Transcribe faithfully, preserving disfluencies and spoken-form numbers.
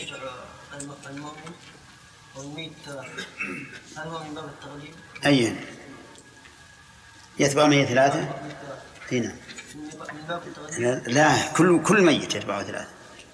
يتبع المؤمن والميت هل هو من باب التغليب؟ أي يتبع ميت ثلاثة؟ هنا لا كل كل ميت يتبعه ثلاثة.